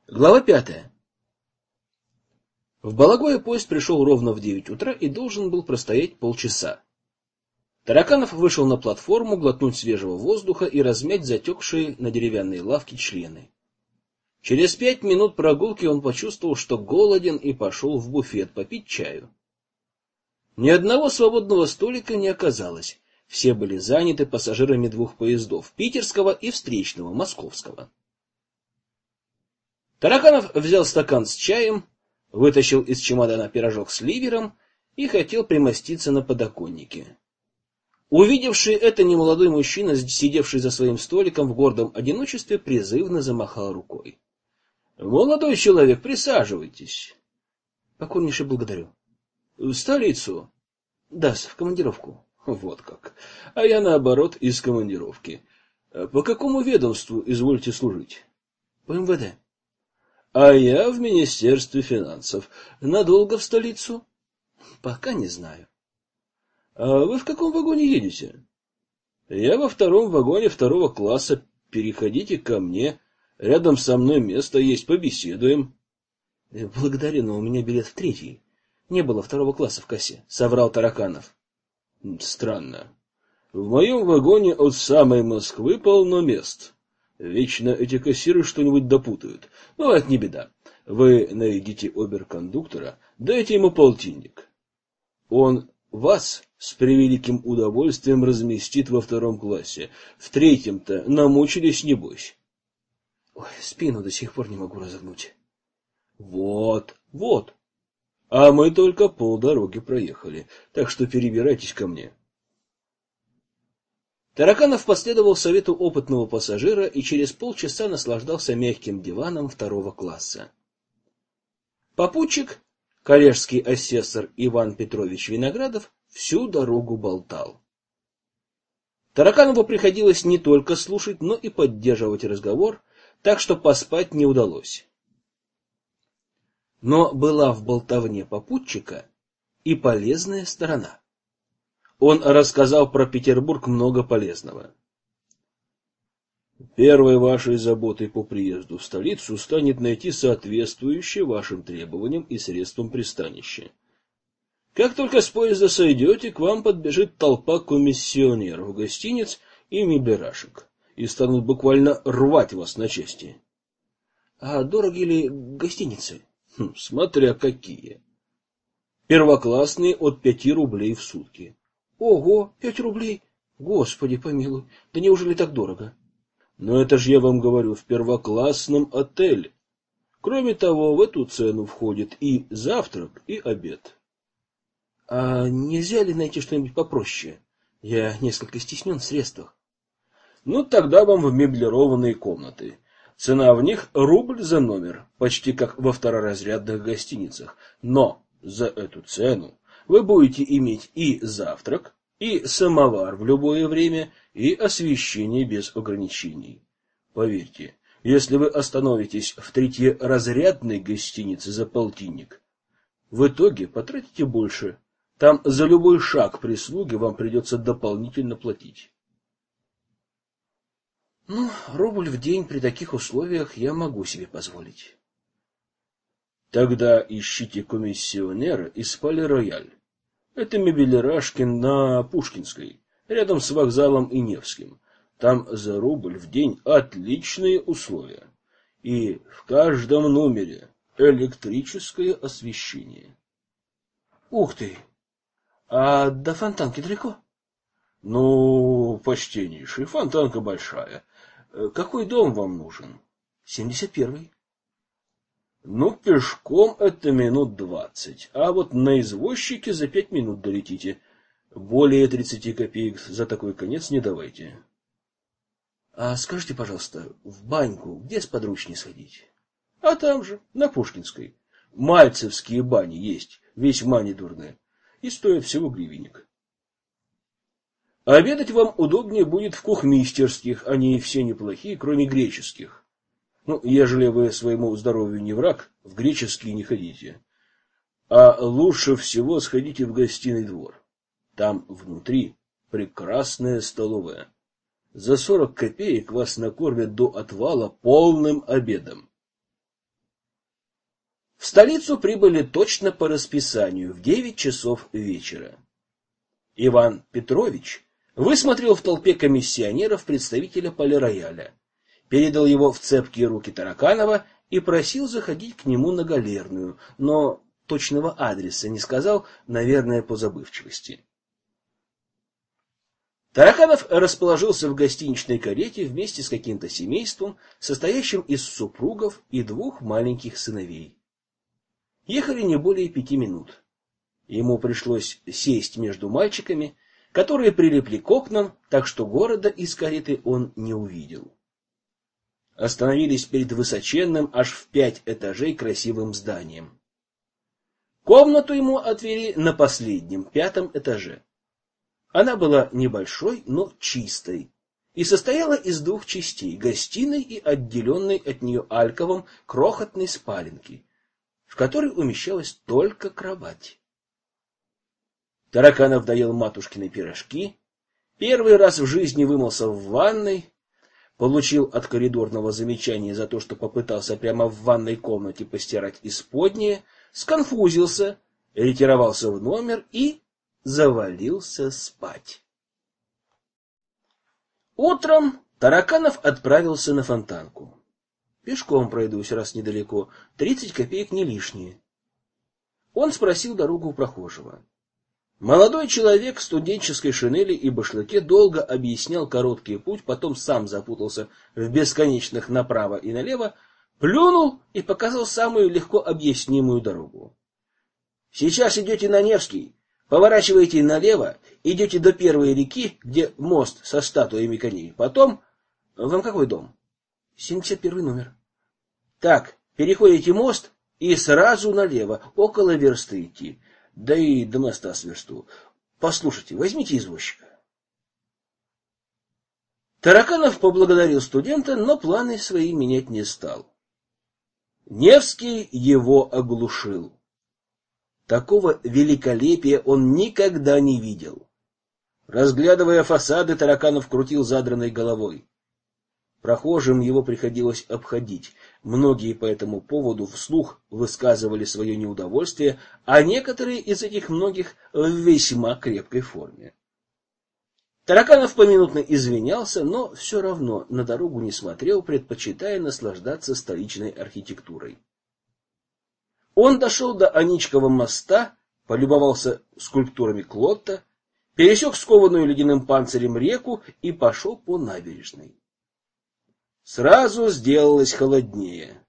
Глава 5. В Балагое поезд пришел ровно в 9 утра и должен был простоять полчаса. Тараканов вышел на платформу глотнуть свежего воздуха и размять затекшие на деревянной лавке члены. Через 5 минут прогулки он почувствовал, что голоден, и пошел в буфет попить чаю. Ни одного свободного столика не оказалось. Все были заняты пассажирами двух поездов — питерского и встречного, московского. Тараканов взял стакан с чаем, вытащил из чемодана пирожок с ливером и хотел примоститься на подоконнике. Увидевший это, немолодой мужчина, сидевший за своим столиком в гордом одиночестве, призывно замахал рукой. — Молодой человек, присаживайтесь. — Покорнейше благодарю. — В столицу? — Да, в командировку. — Вот как. А я, наоборот, из командировки. По какому ведомству извольте служить? — По МВД. — А я в Министерстве финансов. Надолго в столицу? — Пока не знаю. — А вы в каком вагоне едете? — Я во втором вагоне второго класса. Переходите ко мне. Рядом со мной место есть, побеседуем. — Благодарю, но у меня билет в третий. Не было второго класса в кассе, — соврал Тараканов. — Странно. В моем вагоне от самой Москвы полно мест. Вечно эти кассиры что-нибудь допутают. Ну, это не беда. Вы найдите оберкондуктора, дайте ему полтинник. Он вас с превеликим удовольствием разместит во втором классе. В третьем-то намучились, небось. Ой, спину до сих пор не могу разогнуть. Вот. А мы только полдороги проехали, так что перебирайтесь ко мне. Тараканов последовал совету опытного пассажира и через полчаса наслаждался мягким диваном второго класса. Попутчик, коллежский асессор Иван Петрович Виноградов, всю дорогу болтал. Тараканову приходилось не только слушать, но и поддерживать разговор, так что поспать не удалось. Но была в болтовне попутчика и полезная сторона. Он рассказал про Петербург много полезного. Первой вашей заботой по приезду в столицу станет найти соответствующее вашим требованиям и средствам пристанище. Как только с поезда сойдете, к вам подбежит толпа комиссионеров, гостиниц и меблерашек, и станут буквально рвать вас на части. А дороги ли гостиницы? Смотря какие. Первоклассные от 5 рублей в сутки. Ого, 5 рублей! Господи помилуй, да неужели так дорого? Но это же я вам говорю, в первоклассном отеле. Кроме того, в эту цену входит и завтрак, и обед. А нельзя ли найти что-нибудь попроще? Я несколько стеснен в средствах. Ну, тогда вам в меблированные комнаты. Цена в них рубль за номер, почти как во второразрядных гостиницах. Но за эту цену вы будете иметь и завтрак, и самовар в любое время, и освещение без ограничений. Поверьте, если вы остановитесь в третьеразрядной гостинице за полтинник, в итоге потратите больше. Там за любой шаг прислуги вам придется дополнительно платить. Ну, рубль в день при таких условиях я могу себе позволить. Тогда ищите комиссионера из Пале-Рояль. Это мебелирашки на Пушкинской, рядом с вокзалом и Невским. Там за рубль в день отличные условия. И в каждом номере электрическое освещение. Ух ты! А до Фонтанки далеко? Ну, почтеннейший, Фонтанка большая. Какой дом вам нужен? 71-й. Ну, пешком это минут 20, а вот на извозчике за 5 минут долетите. Более 30 копеек за такой конец не давайте. А скажите, пожалуйста, в баньку где сподручнее сходить? А там же, на Пушкинской. Мальцевские бани есть, весьма недурные, и стоят всего гривенник. Обедать вам удобнее будет в кухмистерских, они все неплохие, кроме греческих. Ну, ежели вы своему здоровью не враг, в греческие не ходите. А лучше всего сходите в гостиный двор. Там внутри прекрасная столовая. За 40 копеек вас накормят до отвала полным обедом. В столицу прибыли точно по расписанию в 9 часов вечера. Иван Петрович высмотрел в толпе комиссионеров представителя полирояля, передал его в цепкие руки Тараканова и просил заходить к нему на Галерную, но точного адреса не сказал, наверное, по забывчивости. Тараканов расположился в гостиничной карете вместе с каким-то семейством, состоящим из супругов и 2 маленьких сыновей. Ехали не более 5 минут. Ему пришлось сесть между мальчиками, которые прилипли к окнам, так что города из кареты он не увидел. Остановились перед высоченным, аж в 5 этажей красивым зданием. Комнату ему отвели на последнем, 5 этаже. Она была небольшой, но чистой, и состояла из 2 частей: гостиной и отделенной от нее альковом крохотной спаленки, в которой умещалась только кровать. Тараканов доел матушкины пирожки, первый раз в жизни вымылся в ванной, получил от коридорного замечания за то, что попытался прямо в ванной комнате постирать исподнее, сконфузился, ретировался в номер и завалился спать. Утром Тараканов отправился на Фонтанку. Пешком пройдусь, раз недалеко, 30 копеек не лишние. Он спросил дорогу у прохожего. Молодой человек в студенческой шинели и башлыке долго объяснял короткий путь, потом сам запутался в бесконечных направо и налево, плюнул и показал самую легко объяснимую дорогу. Сейчас идете на Невский, поворачиваете налево, идете до первой реки, где мост со статуями коней. Потом... Вам какой дом? 71 номер. Так, переходите мост и сразу налево, около версты идти. Да и до моста с версту. Послушайте, возьмите извозчика. Тараканов поблагодарил студента, но планы свои менять не стал. Невский его оглушил. Такого великолепия он никогда не видел. Разглядывая фасады, Тараканов крутил задранной головой. Прохожим его приходилось обходить. Многие по этому поводу вслух высказывали свое неудовольствие, а некоторые из этих многих в весьма крепкой форме. Тараканов поминутно извинялся, но все равно на дорогу не смотрел, предпочитая наслаждаться столичной архитектурой. Он дошел до Аничкова моста, полюбовался скульптурами Клотта, пересек скованную ледяным панцирем реку и пошел по набережной. Сразу сделалось холоднее.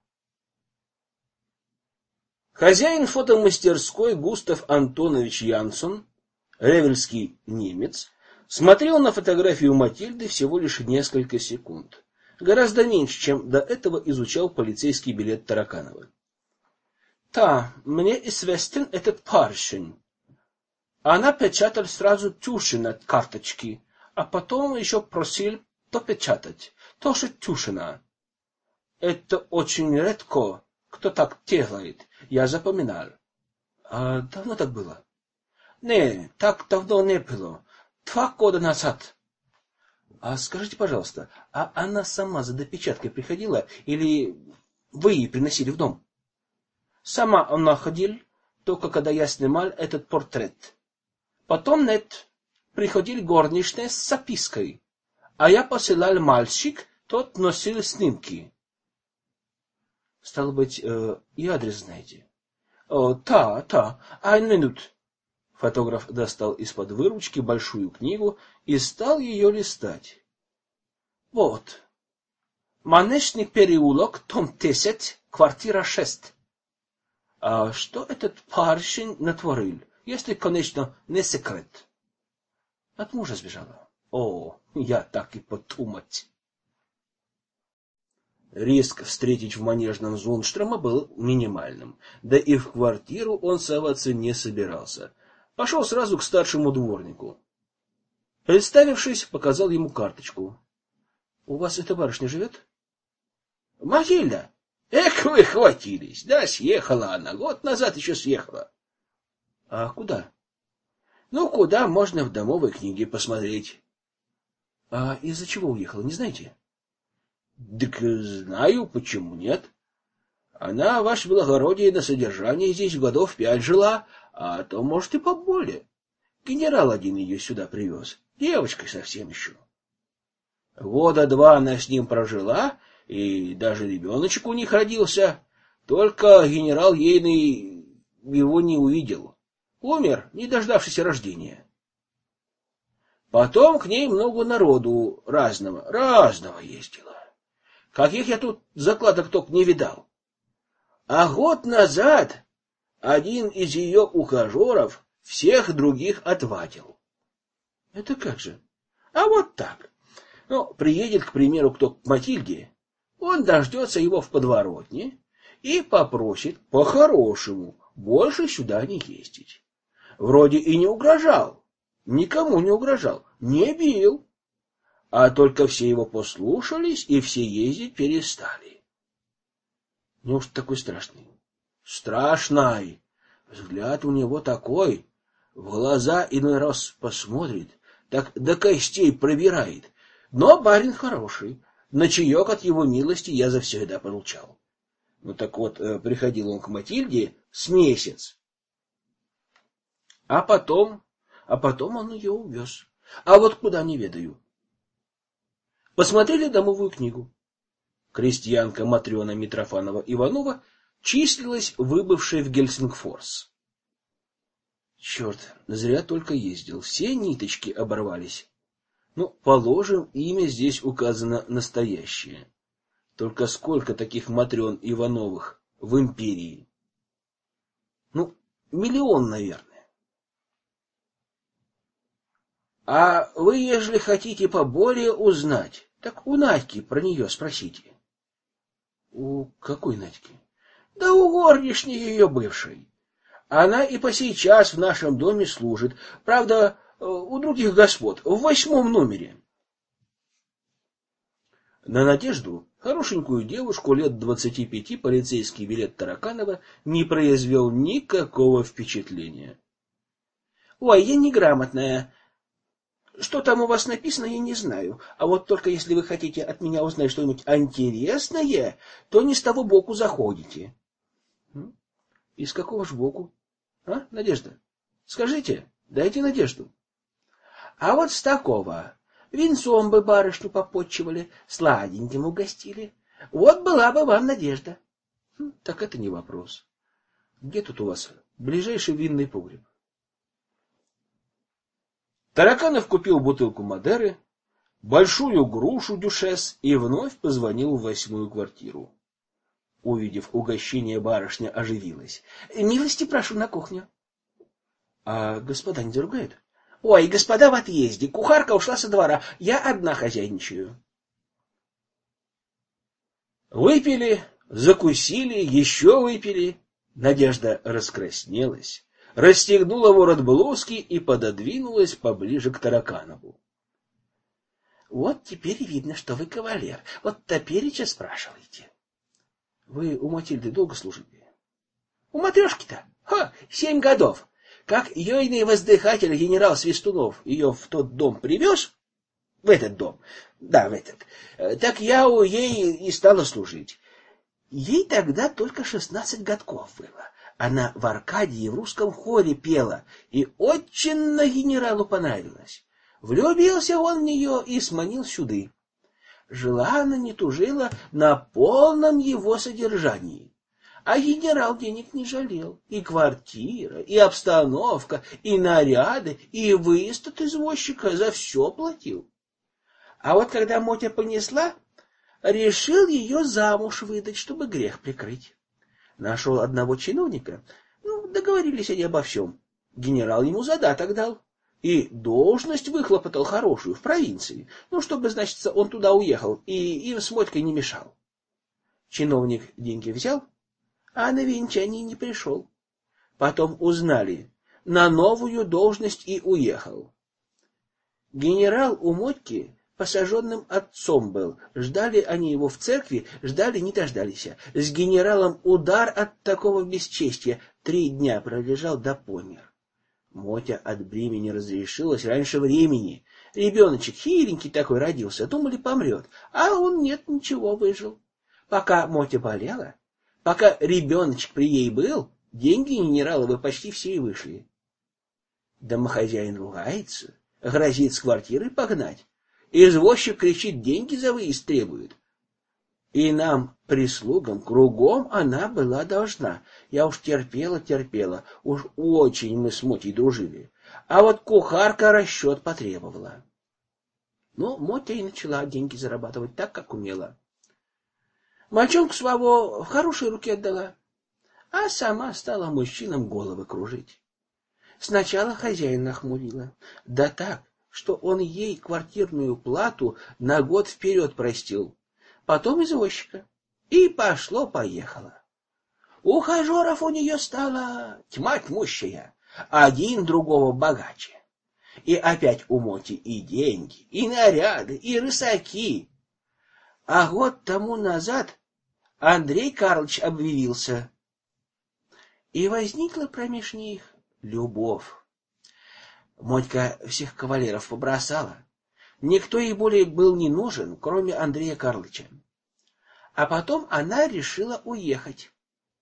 Хозяин фотомастерской Густав Антонович Янсон, ревельский немец, смотрел на фотографию Матильды всего лишь несколько секунд. Гораздо меньше, чем до этого изучал полицейский билет Тараканова. «Да, мне известен этот парень. Она печатала сразу туши на карточки, а потом еще просил допечатать. Тоже Тушина. Это очень редко, кто так делает. Я запоминал. А давно так было? Не, так давно не было. 2 года назад. А скажите, пожалуйста, а она сама за допечаткой приходила или вы ей приносили в дом? Сама она ходила, только когда я снимал этот портрет. Потом нет, приходили горничные с запиской. А я посылал мальчик, тот носил снимки. Стало быть, и адрес знаете? Да. 1 минут. Фотограф достал из-под выручки большую книгу и стал ее листать. Вот. Манежный переулок, дом 10, квартира 6. А что этот парень натворил, если, конечно, не секрет? От мужа сбежала. О, я так и подумать. Риск встретить в Манежном Зундштрема был минимальным, да и в квартиру он соваться не собирался. Пошел сразу к старшему дворнику. Представившись, показал ему карточку. — У вас эта барышня живет? — Матильда! Эх, вы хватились! Да, съехала она, год назад еще съехала. — А куда? — Ну, куда можно в домовой книге посмотреть. — А из-за чего уехала, не знаете? — Так знаю, почему нет. Она, ваше благородие, на содержании здесь годов 5 жила, а то, может, и поболее. Генерал один ее сюда привез, девочкой совсем еще. 2 года она с ним прожила, и даже ребеночек у них родился, только генерал ейный его не увидел. Умер, не дождавшись рождения. Потом к ней много народу разного ездило. Каких я тут закладок только не видал. А год назад один из ее ухажеров всех других отвадил. Это как же? А вот так. Ну, приедет, к примеру, кто к Матильде, он дождется его в подворотне и попросит по-хорошему больше сюда не ездить. Вроде и не угрожал, никому не угрожал, не бил, а только все его послушались и все ездить перестали. Неужто такой страшный? Страшный. Взгляд у него такой, в глаза иной раз посмотрит, так до костей пробирает. Но барин хороший, на чаек от его милости я завсегда получал. Ну так вот, приходил он к Матильде с месяц. А потом он ее увез. А вот куда не ведаю. Посмотрели домовую книгу. Крестьянка Матрена Митрофанова-Иванова числилась выбывшей в Гельсингфорс. Черт, зря только ездил, все ниточки оборвались. Ну, положим, имя здесь указано настоящее. Только сколько таких Матрен Ивановых в империи? Ну, 1 миллион, наверное. А вы, ежели хотите поболее узнать, так у Надьки про нее спросите. У какой Надьки? Да у горничной ее бывшей. Она и по сей час в нашем доме служит. Правда, у других господ, в 8 номере. На Надежду, хорошенькую девушку лет 25, полицейский билет Тараканова не произвел никакого впечатления. Ой, я неграмотная. Что там у вас написано, я не знаю. А вот только если вы хотите от меня узнать что-нибудь интересное, то не с того боку заходите. Из какого ж боку? А, Надежда? Скажите, дайте надежду. А вот с такого. Винцом бы барышню попотчевали, сладеньким угостили. Вот была бы вам надежда. Так это не вопрос. Где тут у вас ближайший винный погреб? Тараканов купил бутылку Мадеры, большую грушу дюшес и вновь позвонил в 8-ю квартиру. Увидев угощение, барышня оживилась. — Милости прошу на кухню. — А господа не заругают? — Ой, господа в отъезде, кухарка ушла со двора, я одна хозяйничаю. Выпили, закусили, еще выпили. Надежда раскраснелась, расстегнула ворот блузки и пододвинулась поближе к Тараканову. — Вот теперь видно, что вы кавалер. Вот топереча спрашиваете. — Вы у Матильды долго служили? — У матрешки-то? 7 годов. Как ейный воздыхатель генерал Свистунов ее в тот дом привез, в этот дом, да, в этот, так я у ей и стала служить. Ей тогда только 16 годков было. Она в Аркадии в русском хоре пела, и очень на генералу понравилась. Влюбился он в нее и сманил сюды. Жила она, не тужила, на полном его содержании. А генерал денег не жалел. И квартира, и обстановка, и наряды, и выезд от извозчика за все платил. А вот когда Мотя понесла, решил ее замуж выдать, чтобы грех прикрыть. Нашел одного чиновника, договорились они обо всем. Генерал ему задаток дал. И должность выхлопотал хорошую в провинции, чтобы, значит, он туда уехал и им с Мотькой не мешал. Чиновник деньги взял, а на венчание не пришел. Потом узнали, на новую должность и уехал. Генерал у Мотьки посаженным отцом был. Ждали они его в церкви, ждали, не дождались. С генералом удар от такого бесчестия. 3 дня пролежал да помер. Мотя от бремени разрешилась раньше времени. Ребеночек хиленький такой родился, думали, помрет. А он нет, ничего, выжил. Пока Мотя болела, Пока ребеночек при ей был, деньги генераловы почти все и вышли. Домохозяин ругается, грозит с квартиры погнать. Извозчик кричит, деньги за выезд требует. И нам, прислугам, кругом она была должна. Я уж терпела, уж очень мы с Мотей дружили. А вот кухарка расчет потребовала. Ну, Мотя и начала деньги зарабатывать так, как умела. Мальчонку своего в хорошие руки отдала, а сама стала мужчинам головы кружить. Сначала хозяин нахмурила, да так, что он ей квартирную плату на год вперед простил, потом извозчика, и пошло-поехало. Ухажеров у нее стало тьма тьмущая, один другого богаче. И опять у Моти и деньги, и наряды, и рысаки. А год тому назад Андрей Карлович объявился, и возникла промеж них любовь. Мотька всех кавалеров побросала. Никто ей более был не нужен, кроме Андрея Карловича. А потом она решила уехать.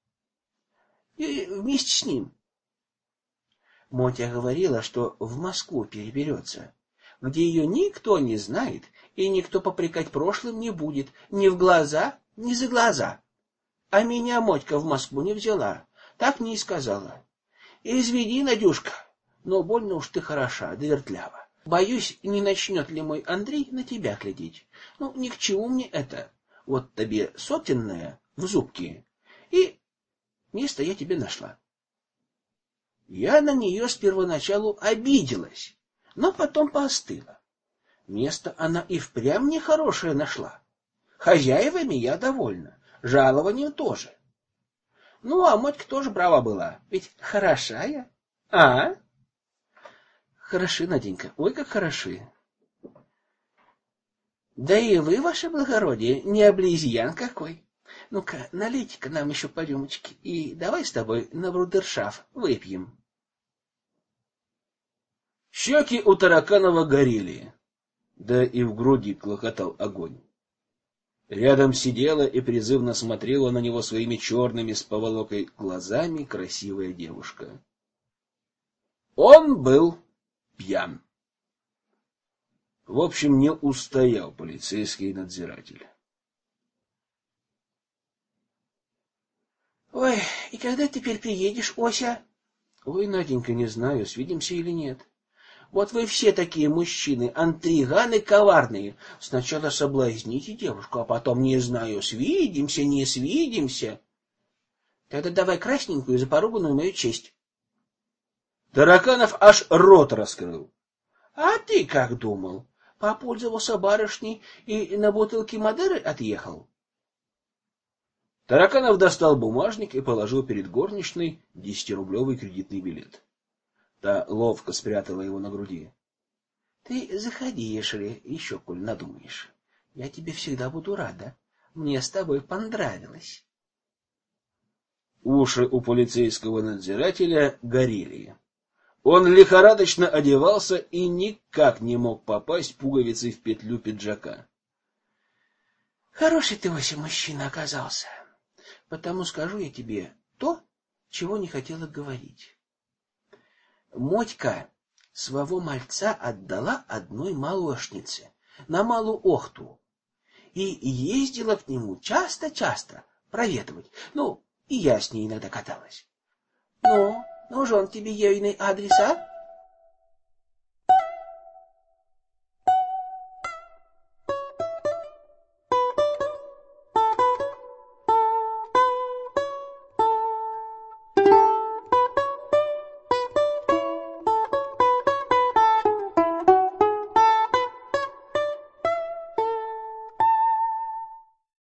И вместе с ним. Мотя говорила, что в Москву переберется, где ее никто не знает, и никто попрекать прошлым не будет, ни в глаза, ни за глаза. А меня Мотька в Москву не взяла, так мне и сказала. Извини, Надюшка, но больно уж ты хороша, да вертлява. Боюсь, не начнет ли мой Андрей на тебя глядеть. Ну, ни к чему мне это. Вот тебе сотенная в зубки, и место я тебе нашла. Я на нее с первоначалу обиделась, но потом поостыла. Место она и впрямь нехорошее нашла. Хозяевами я довольна, жалованием тоже. Ну, а Мотька тоже права была, ведь хороша я. А? Хороши, Наденька, ой, как хороши. Да и вы, ваше благородие, не облизьян какой. Ну-ка, налейте-ка нам еще по рюмочке, и давай с тобой на брудершафт выпьем. Щеки у Тараканова горели, да и в груди клокотал огонь. Рядом сидела и призывно смотрела на него своими черными с поволокой глазами красивая девушка. Он был пьян. В общем, не устоял полицейский надзиратель. Ой, и когда теперь приедешь, Ося? Ой, Наденька, не знаю, свидимся или нет. Вот вы все такие мужчины, интриганы коварные. Сначала соблазните девушку, а потом, не знаю, свидимся, не свидимся. Тогда давай красненькую за поруганную мою честь. Тараканов аж рот раскрыл. А ты как думал? Попользовался барышней и на бутылке Мадеры отъехал? Тараканов достал бумажник и положил перед горничной 10-рублевый кредитный билет. Та ловко спрятала его на груди. — Ты заходи, ежели еще, коль надумаешь. Я тебе всегда буду рада. Мне с тобой понравилось. Уши у полицейского надзирателя горели. Он лихорадочно одевался и никак не мог попасть пуговицей в петлю пиджака. — Хороший ты, Ося, мужчина оказался. Потому скажу я тебе то, чего не хотела говорить. Мотька своего мальца отдала одной молочнице на Малую Охту и ездила к нему часто-часто проведывать. Ну, и я с ней иногда каталась. Ну же он тебе ейный адрес, а?